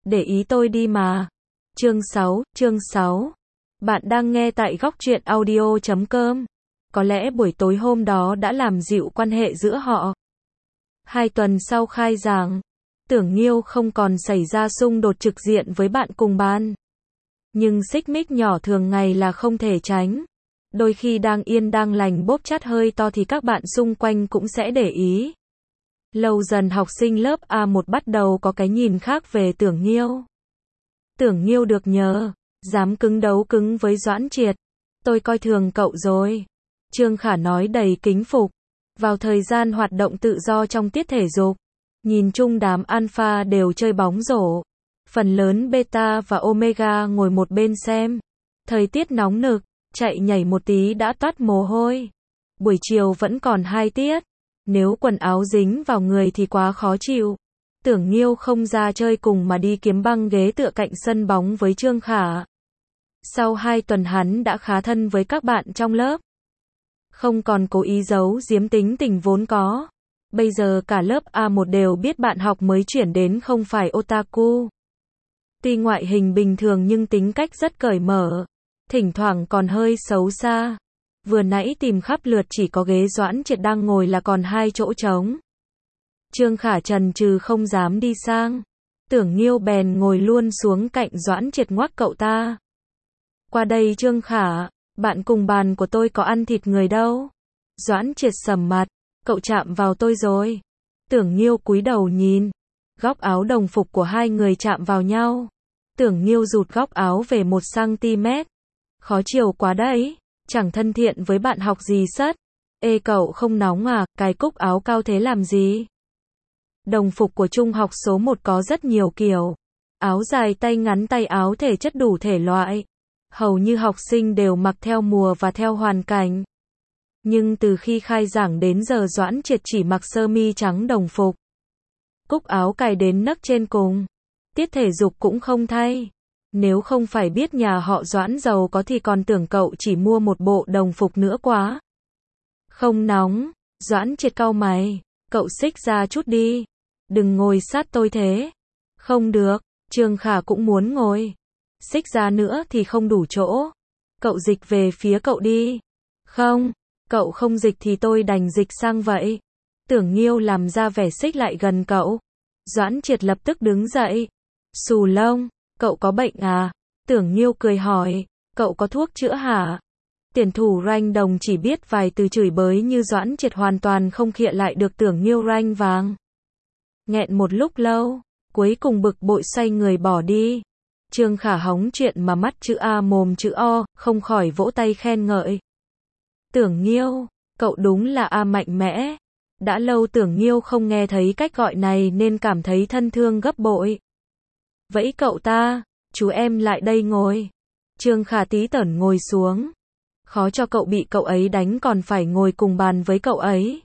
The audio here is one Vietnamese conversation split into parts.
để ý tôi đi mà. Chương 6. Bạn đang nghe tại góc truyện audio.com. Có lẽ buổi tối hôm đó đã làm dịu quan hệ giữa họ. 2 tuần sau khai giảng, Tưởng Nghiêu không còn xảy ra xung đột trực diện với bạn cùng ban. Nhưng xích mích nhỏ thường ngày là không thể tránh. Đôi khi đang yên đang lành bốp chát hơi to thì các bạn xung quanh cũng sẽ để ý. Lâu dần học sinh lớp A1 bắt đầu có cái nhìn khác về Tưởng Nghiêu. Tưởng Nghiêu được nhờ, dám cứng đấu cứng với Doãn Triệt. Tôi coi thường cậu rồi. Trương Khả nói đầy kính phục. Vào thời gian hoạt động tự do trong tiết thể dục, nhìn chung đám alpha đều chơi bóng rổ. Phần lớn beta và omega ngồi một bên xem. Thời tiết nóng nực, chạy nhảy một tí đã toát mồ hôi. Buổi chiều vẫn còn 2 tiết. Nếu quần áo dính vào người thì quá khó chịu. Tưởng Nghiêu không ra chơi cùng mà đi kiếm băng ghế tựa cạnh sân bóng với Trương Khả. Sau 2 tuần hắn đã khá thân với các bạn trong lớp. Không còn cố ý giấu giếm tính tình vốn có. Bây giờ cả lớp A1 đều biết bạn học mới chuyển đến không phải otaku. Tuy ngoại hình bình thường nhưng tính cách rất cởi mở. Thỉnh thoảng còn hơi xấu xa. Vừa nãy tìm khắp lượt chỉ có ghế Doãn Triệt đang ngồi là còn 2 chỗ trống. Trương Khả chần chừ không dám đi sang. Tưởng Nghiêu bèn ngồi luôn xuống cạnh Doãn Triệt ngoắc cậu ta. Qua đây Trương Khả, bạn cùng bàn của tôi có ăn thịt người đâu. Doãn Triệt sầm mặt, cậu chạm vào tôi rồi. Tưởng Nghiêu cúi đầu nhìn. Góc áo đồng phục của hai người chạm vào nhau. Tưởng Nghiêu rụt góc áo về 1 cm. Khó chiều quá đấy, chẳng thân thiện với bạn học gì sất. Ê cậu không nóng à, cái cúc áo cao thế làm gì? Đồng phục của trung học số 1 có rất nhiều kiểu. Áo dài tay ngắn tay áo thể chất đủ thể loại. Hầu như học sinh đều mặc theo mùa và theo hoàn cảnh. Nhưng từ khi khai giảng đến giờ Doãn Triệt chỉ mặc sơ mi trắng đồng phục. Cúc áo cài đến nấc trên cùng. Tiết thể dục cũng không thay. Nếu không phải biết nhà họ Doãn giàu có thì còn tưởng cậu chỉ mua một bộ đồng phục nữa quá. Không nóng, Doãn Triệt cau mày, cậu xích ra chút đi. Đừng ngồi sát tôi thế. Không được, Trương Khả cũng muốn ngồi. Xích ra nữa thì không đủ chỗ. Cậu dịch về phía cậu đi. Không, cậu không dịch thì tôi đành dịch sang vậy. Tưởng Nghiêu làm ra vẻ xích lại gần cậu. Doãn Triệt lập tức đứng dậy. Xù lông, cậu có bệnh à? Tưởng Nghiêu cười hỏi, cậu có thuốc chữa hả? Tiền thủ ranh đồng chỉ biết vài từ chửi bới như Doãn Triệt hoàn toàn không khịa lại được Tưởng Nghiêu ranh vàng. Nghẹn một lúc lâu, cuối cùng bực bội xoay người bỏ đi. Trương Khả hóng chuyện mà mắt chữ A mồm chữ O, không khỏi vỗ tay khen ngợi. Tưởng Nghiêu, cậu đúng là A mạnh mẽ. Đã lâu Tưởng Nghiêu không nghe thấy cách gọi này nên cảm thấy thân thương gấp bội. Vẫy cậu ta, chú em lại đây ngồi. Trương Khả tí tởn ngồi xuống. Khó cho cậu bị cậu ấy đánh còn phải ngồi cùng bàn với cậu ấy.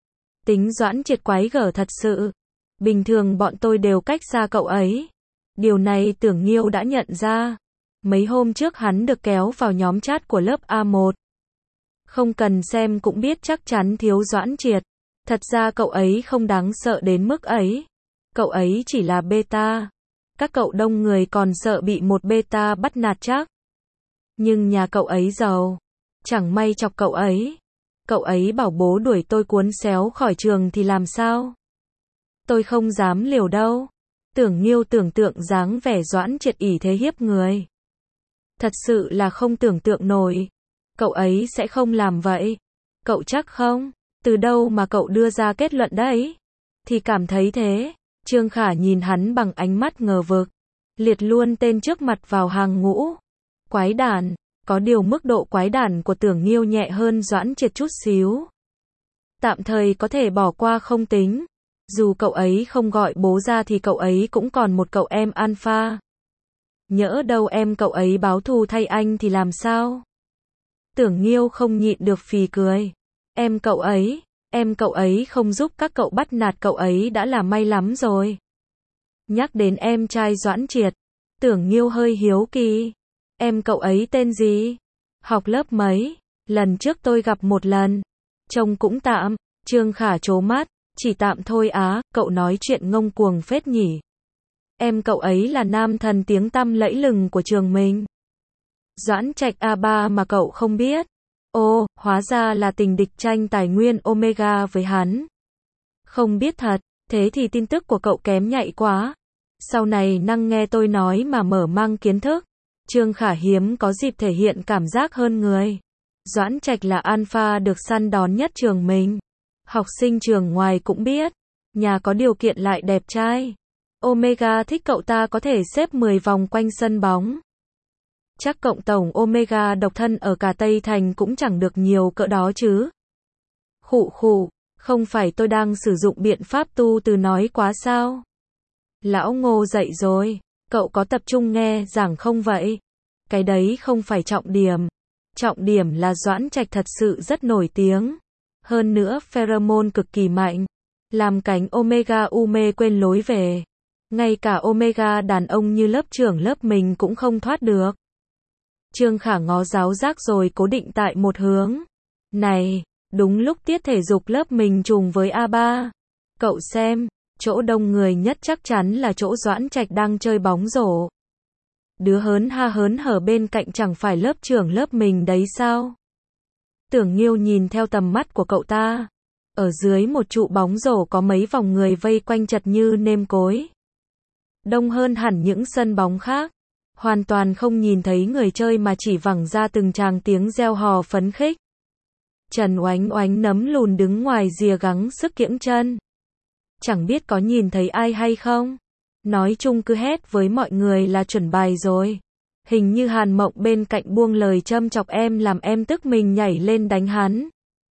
Tính Doãn Triệt quái gở thật sự. Bình thường bọn tôi đều cách xa cậu ấy. Điều này Tưởng Nghiêu đã nhận ra. Mấy hôm trước hắn được kéo vào nhóm chat của lớp A1. Không cần xem cũng biết chắc chắn thiếu Doãn Triệt. Thật ra cậu ấy không đáng sợ đến mức ấy. Cậu ấy chỉ là beta. Các cậu đông người còn sợ bị một beta bắt nạt chắc. Nhưng nhà cậu ấy giàu. Chẳng may chọc cậu ấy. Cậu ấy bảo bố đuổi tôi cuốn xéo khỏi trường thì làm sao? Tôi không dám liều đâu. Tưởng Nghiêu tưởng tượng dáng vẻ Doãn Triệt ỷ thế hiếp người. Thật sự là không tưởng tượng nổi. Cậu ấy sẽ không làm vậy. Cậu chắc không? Từ đâu mà cậu đưa ra kết luận đấy? Thì cảm thấy thế. Trương Khả nhìn hắn bằng ánh mắt ngờ vực. Liệt luôn tên trước mặt vào hàng ngũ. Quái đản. Có điều mức độ quái đản của Tưởng Nghiêu nhẹ hơn Doãn Triệt chút xíu. Tạm thời có thể bỏ qua không tính. Dù cậu ấy không gọi bố ra thì cậu ấy cũng còn một cậu em alpha. Nhỡ đâu em cậu ấy báo thù thay anh thì làm sao? Tưởng Nghiêu không nhịn được phì cười. Em cậu ấy không giúp các cậu bắt nạt cậu ấy đã là may lắm rồi. Nhắc đến em trai Doãn Triệt, Tưởng Nghiêu hơi hiếu kỳ. Em cậu ấy tên gì? Học lớp mấy? Lần trước tôi gặp một lần. Trông cũng tạm. Trương Khả trố mắt. Chỉ tạm thôi á, cậu nói chuyện ngông cuồng phết nhỉ. Em cậu ấy là nam thần tiếng tăm lẫy lừng của trường mình. Doãn Trạch A3 mà cậu không biết. Ồ, hóa ra là tình địch tranh tài nguyên Omega với hắn. Không biết thật, thế thì tin tức của cậu kém nhạy quá. Sau này năng nghe tôi nói mà mở mang kiến thức. Trương Khả hiếm có dịp thể hiện cảm giác hơn người. Doãn Trạch là alpha được săn đón nhất trường mình. Học sinh trường ngoài cũng biết. Nhà có điều kiện lại đẹp trai. Omega thích cậu ta có thể xếp 10 vòng quanh sân bóng. Chắc cộng tổng Omega độc thân ở cả Tây Thành cũng chẳng được nhiều cỡ đó chứ. Khụ khụ, không phải tôi đang sử dụng biện pháp tu từ nói quá sao? Lão Ngô dậy rồi, cậu có tập trung nghe giảng không vậy? Cái đấy không phải trọng điểm. Trọng điểm là Doãn Trạch thật sự rất nổi tiếng. Hơn nữa pheromone cực kỳ mạnh. Làm cánh Omega u mê quên lối về. Ngay cả Omega đàn ông như lớp trưởng lớp mình cũng không thoát được. Trương Khả ngó giáo giác rồi cố định tại một hướng. Này, đúng lúc tiết thể dục lớp mình trùng với A3. Cậu xem, chỗ đông người nhất chắc chắn là chỗ Doãn Trạch đang chơi bóng rổ. Đứa hớn hở bên cạnh chẳng phải lớp trưởng lớp mình đấy sao? Tưởng Nghiêu nhìn theo tầm mắt của cậu ta. Ở dưới một trụ bóng rổ có mấy vòng người vây quanh chật như nêm cối. Đông hơn hẳn những sân bóng khác. Hoàn toàn không nhìn thấy người chơi mà chỉ vẳng ra từng tràng tiếng reo hò phấn khích. Trần Oánh Oánh nấm lùn đứng ngoài rìa gắng sức kiễng chân. Chẳng biết có nhìn thấy ai hay không? Nói chung cứ hét với mọi người là chuẩn bài rồi. Hình như Hàn Mộng bên cạnh buông lời châm chọc em làm em tức mình nhảy lên đánh hắn.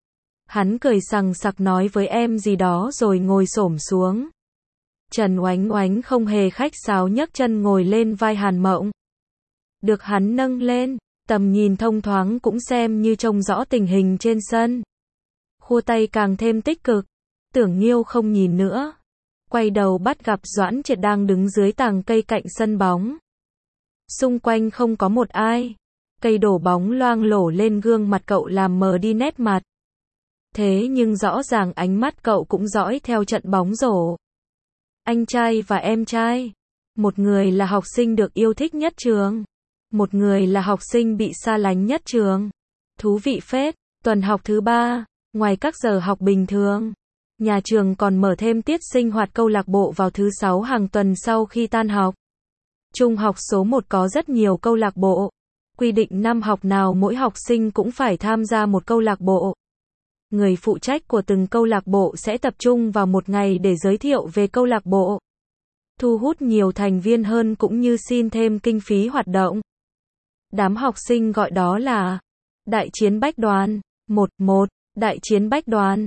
Hắn cười sằng sặc nói với em gì đó rồi ngồi xổm xuống. Trần Oánh Oánh không hề khách sáo nhấc chân ngồi lên vai Hàn Mộng. Được hắn nâng lên, tầm nhìn thông thoáng cũng xem như trông rõ tình hình trên sân. Khua tay càng thêm tích cực. Tưởng Nghiêu không nhìn nữa. Quay đầu bắt gặp Doãn Triệt đang đứng dưới tàng cây cạnh sân bóng. Xung quanh không có một ai. Cây đổ bóng loang lổ lên gương mặt cậu làm mờ đi nét mặt. Thế nhưng rõ ràng ánh mắt cậu cũng dõi theo trận bóng rổ. Anh trai và em trai. Một người là học sinh được yêu thích nhất trường. Một người là học sinh bị xa lánh nhất trường. Thú vị phết, tuần học thứ 3, ngoài các giờ học bình thường, nhà trường còn mở thêm tiết sinh hoạt câu lạc bộ vào thứ 6 hàng tuần sau khi tan học. Trung học số 1 có rất nhiều câu lạc bộ. Quy định năm học nào mỗi học sinh cũng phải tham gia một câu lạc bộ. Người phụ trách của từng câu lạc bộ sẽ tập trung vào một ngày để giới thiệu về câu lạc bộ. Thu hút nhiều thành viên hơn cũng như xin thêm kinh phí hoạt động. Đám học sinh gọi đó là Đại chiến Bách Đoàn. 1. Đại chiến Bách Đoàn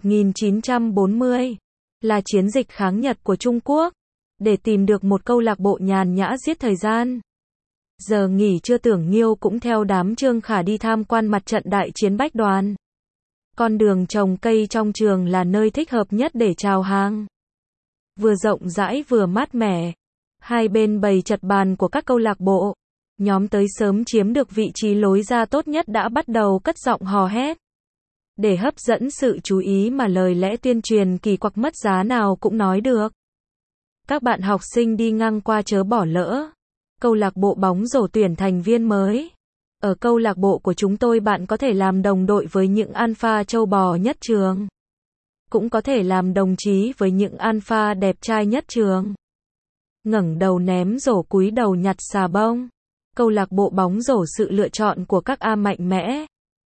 1940 là chiến dịch kháng Nhật của Trung Quốc. Để tìm được một câu lạc bộ nhàn nhã giết thời gian. Giờ nghỉ trưa Tưởng Nghiêu cũng theo đám Trương Khả đi tham quan mặt trận Đại chiến Bách Đoàn. Con đường trồng cây trong trường là nơi thích hợp nhất để chào hàng. Vừa rộng rãi vừa mát mẻ. Hai bên bày chật bàn của các câu lạc bộ. Nhóm tới sớm chiếm được vị trí lối ra tốt nhất đã bắt đầu cất giọng hò hét. Để hấp dẫn sự chú ý mà lời lẽ tuyên truyền kỳ quặc mất giá nào cũng nói được. Các bạn học sinh đi ngang qua chớ bỏ lỡ. Câu lạc bộ bóng rổ tuyển thành viên mới. Ở câu lạc bộ của chúng tôi bạn có thể làm đồng đội với những alpha châu bò nhất trường. Cũng có thể làm đồng chí với những alpha đẹp trai nhất trường. Ngẩng đầu ném rổ cúi đầu nhặt xà bông. Câu lạc bộ bóng rổ sự lựa chọn của các A mạnh mẽ.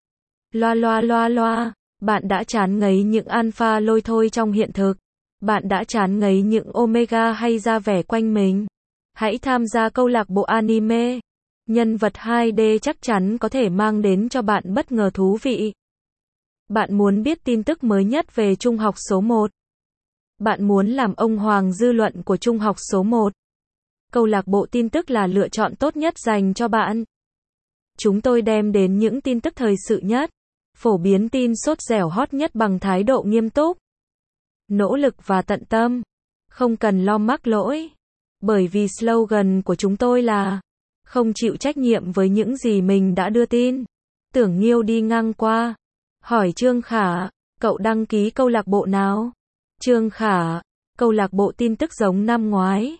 Loa. Bạn đã chán ngấy những alpha lôi thôi trong hiện thực. Bạn đã chán ngấy những omega hay ra vẻ quanh mình. Hãy tham gia câu lạc bộ anime. Nhân vật 2D chắc chắn có thể mang đến cho bạn bất ngờ thú vị. Bạn muốn biết tin tức mới nhất về trung học số 1. Bạn muốn làm ông hoàng dư luận của trung học số 1. Câu lạc bộ tin tức là lựa chọn tốt nhất dành cho bạn. Chúng tôi đem đến những tin tức thời sự nhất, phổ biến tin sốt dẻo hot nhất bằng thái độ nghiêm túc, nỗ lực và tận tâm. Không cần lo mắc lỗi. Bởi vì slogan của chúng tôi là không chịu trách nhiệm với những gì mình đã đưa tin. Tưởng Nghiêu đi ngang qua, hỏi Trương Khả, cậu đăng ký câu lạc bộ nào? Trương Khả, câu lạc bộ tin tức giống năm ngoái.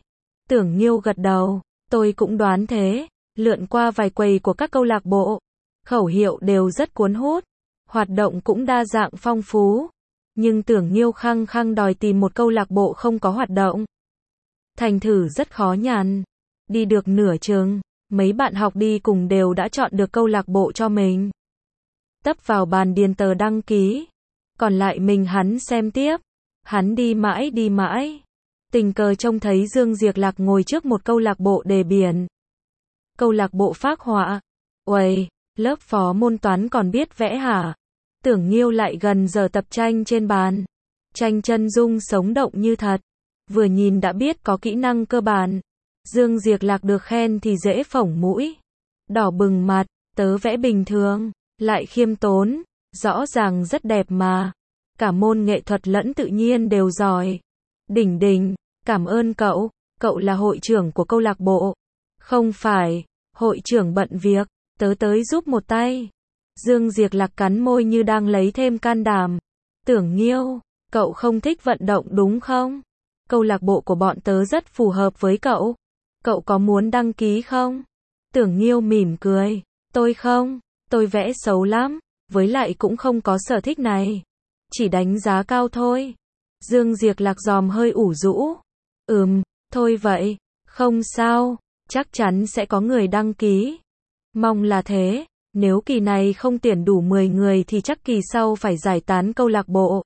Tưởng Nghiêu gật đầu, tôi cũng đoán thế, lượn qua vài quầy của các câu lạc bộ. Khẩu hiệu đều rất cuốn hút, hoạt động cũng đa dạng phong phú. Nhưng Tưởng Nghiêu khăng khăng đòi tìm một câu lạc bộ không có hoạt động. Thành thử rất khó nhằn. Đi được nửa chừng, mấy bạn học đi cùng đều đã chọn được câu lạc bộ cho mình. Tấp vào bàn điền tờ đăng ký. Còn lại mình hắn xem tiếp. Hắn đi mãi. Tình cờ trông thấy Dương Diệc Lạc ngồi trước một câu lạc bộ đề biển. Câu lạc bộ phác họa. Uầy, lớp phó môn toán còn biết vẽ hả? Tưởng Nghiêu lại gần giờ tập tranh trên bàn. Tranh chân dung sống động như thật. Vừa nhìn đã biết có kỹ năng cơ bản. Dương Diệc Lạc được khen thì dễ phỏng mũi. Đỏ bừng mặt, tớ vẽ bình thường, lại khiêm tốn, rõ ràng rất đẹp mà. Cả môn nghệ thuật lẫn tự nhiên đều giỏi. Đỉnh, cảm ơn cậu, cậu là hội trưởng của câu lạc bộ. Không phải, hội trưởng bận việc, tớ tới giúp một tay. Dương Diệc Lạc cắn môi như đang lấy thêm can đảm. Tưởng Nghiêu, cậu không thích vận động đúng không? Câu lạc bộ của bọn tớ rất phù hợp với cậu. Cậu có muốn đăng ký không? Tưởng Nghiêu mỉm cười. Tôi không, tôi vẽ xấu lắm, với lại cũng không có sở thích này. Chỉ đánh giá cao thôi. Dương Diệc Lạc giòm hơi ủ rũ. Thôi vậy, không sao, chắc chắn sẽ có người đăng ký. Mong là thế, nếu kỳ này không tuyển đủ 10 người thì chắc kỳ sau phải giải tán câu lạc bộ.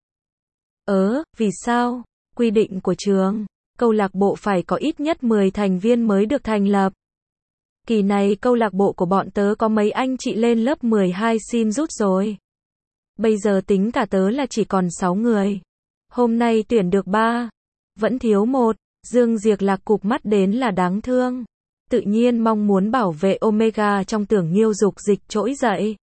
Vì sao? Quy định của trường, câu lạc bộ phải có ít nhất 10 thành viên mới được thành lập. Kỳ này câu lạc bộ của bọn tớ có mấy anh chị lên lớp 12 xin rút rồi. Bây giờ tính cả tớ là chỉ còn 6 người. Hôm nay tuyển được 3, vẫn thiếu 1. Dương Diệc Lạc cụp mắt đến là đáng thương. Tự nhiên mong muốn bảo vệ Omega trong Tưởng Nghiêu dục dịch trỗi dậy.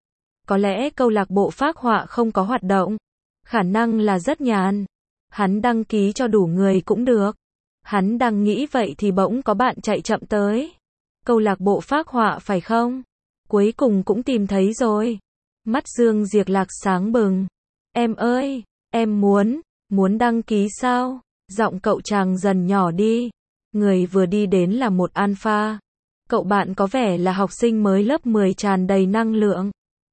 Có lẽ câu lạc bộ phác họa không có hoạt động. Khả năng là rất nhàn. Hắn đăng ký cho đủ người cũng được. Hắn đang nghĩ vậy thì bỗng có bạn chạy chậm tới. Câu lạc bộ phác họa phải không? Cuối cùng cũng tìm thấy rồi. Mắt Dương Diệc Lạc sáng bừng. Em ơi, em muốn đăng ký sao? Giọng cậu chàng dần nhỏ đi. Người vừa đi đến là một alpha. Cậu bạn có vẻ là học sinh mới lớp 10 tràn đầy năng lượng.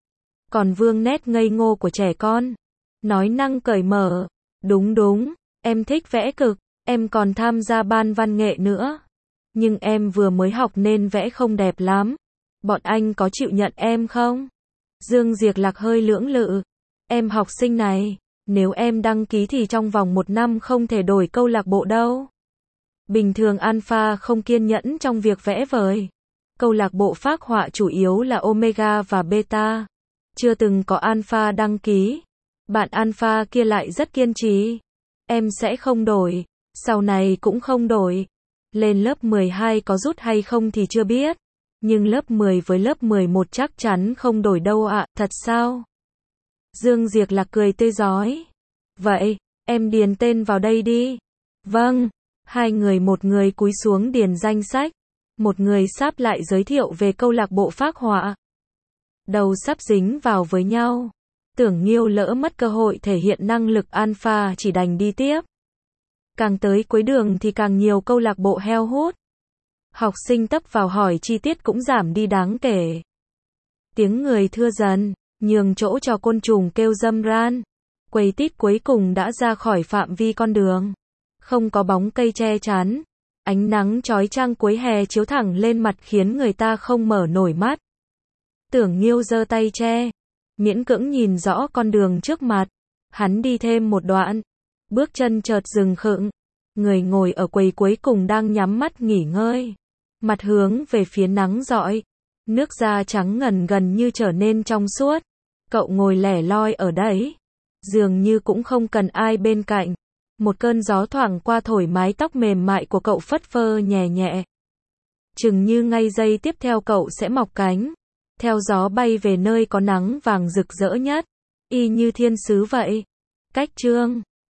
Còn Vương nét ngây ngô của trẻ con. Nói năng cởi mở. Đúng, em thích vẽ cực, em còn tham gia ban văn nghệ nữa. Nhưng em vừa mới học nên vẽ không đẹp lắm. Bọn anh có chịu nhận em không? Dương Diệc Lạc hơi lưỡng lự. Em học sinh này, nếu em đăng ký thì trong vòng 1 năm không thể đổi câu lạc bộ đâu. Bình thường alpha không kiên nhẫn trong việc vẽ vời. Câu lạc bộ phác họa chủ yếu là Omega và Beta. Chưa từng có alpha đăng ký. Bạn alpha kia lại rất kiên trì. Em sẽ không đổi. Sau này cũng không đổi. Lên lớp 12 có rút hay không thì chưa biết. Nhưng lớp 10 với lớp 11 chắc chắn không đổi đâu ạ. Thật sao? Dương Diệc Lạc cười tươi rói. Vậy, em điền tên vào đây đi. Vâng. Một người cúi xuống điền danh sách. Một người sáp lại giới thiệu về câu lạc bộ phác họa. Đầu sắp dính vào với nhau. Tưởng Nghiêu lỡ mất cơ hội thể hiện năng lực alpha chỉ đành đi tiếp. Càng tới cuối đường thì càng nhiều câu lạc bộ heo hút. Học sinh tấp vào hỏi chi tiết cũng giảm đi đáng kể. Tiếng người thưa dần, nhường chỗ cho côn trùng kêu râm ran. Quầy tít cuối cùng đã ra khỏi phạm vi con đường. Không có bóng cây che chắn. Ánh nắng chói chang cuối hè chiếu thẳng lên mặt khiến người ta không mở nổi mắt. Tưởng Nghiêu giơ tay che. Miễn cưỡng nhìn rõ con đường trước mặt. Hắn đi thêm một đoạn. Bước chân chợt dừng khựng. Người ngồi ở quầy cuối cùng đang nhắm mắt nghỉ ngơi. Mặt hướng về phía nắng rọi. Nước da trắng ngần gần như trở nên trong suốt. Cậu ngồi lẻ loi ở đấy. Dường như cũng không cần ai bên cạnh. Một cơn gió thoảng qua thổi mái tóc mềm mại của cậu phất phơ nhẹ nhẹ. Chừng như ngay giây tiếp theo cậu sẽ mọc cánh. Theo gió bay về nơi có nắng vàng rực rỡ nhất. Y như thiên sứ vậy. Cách chương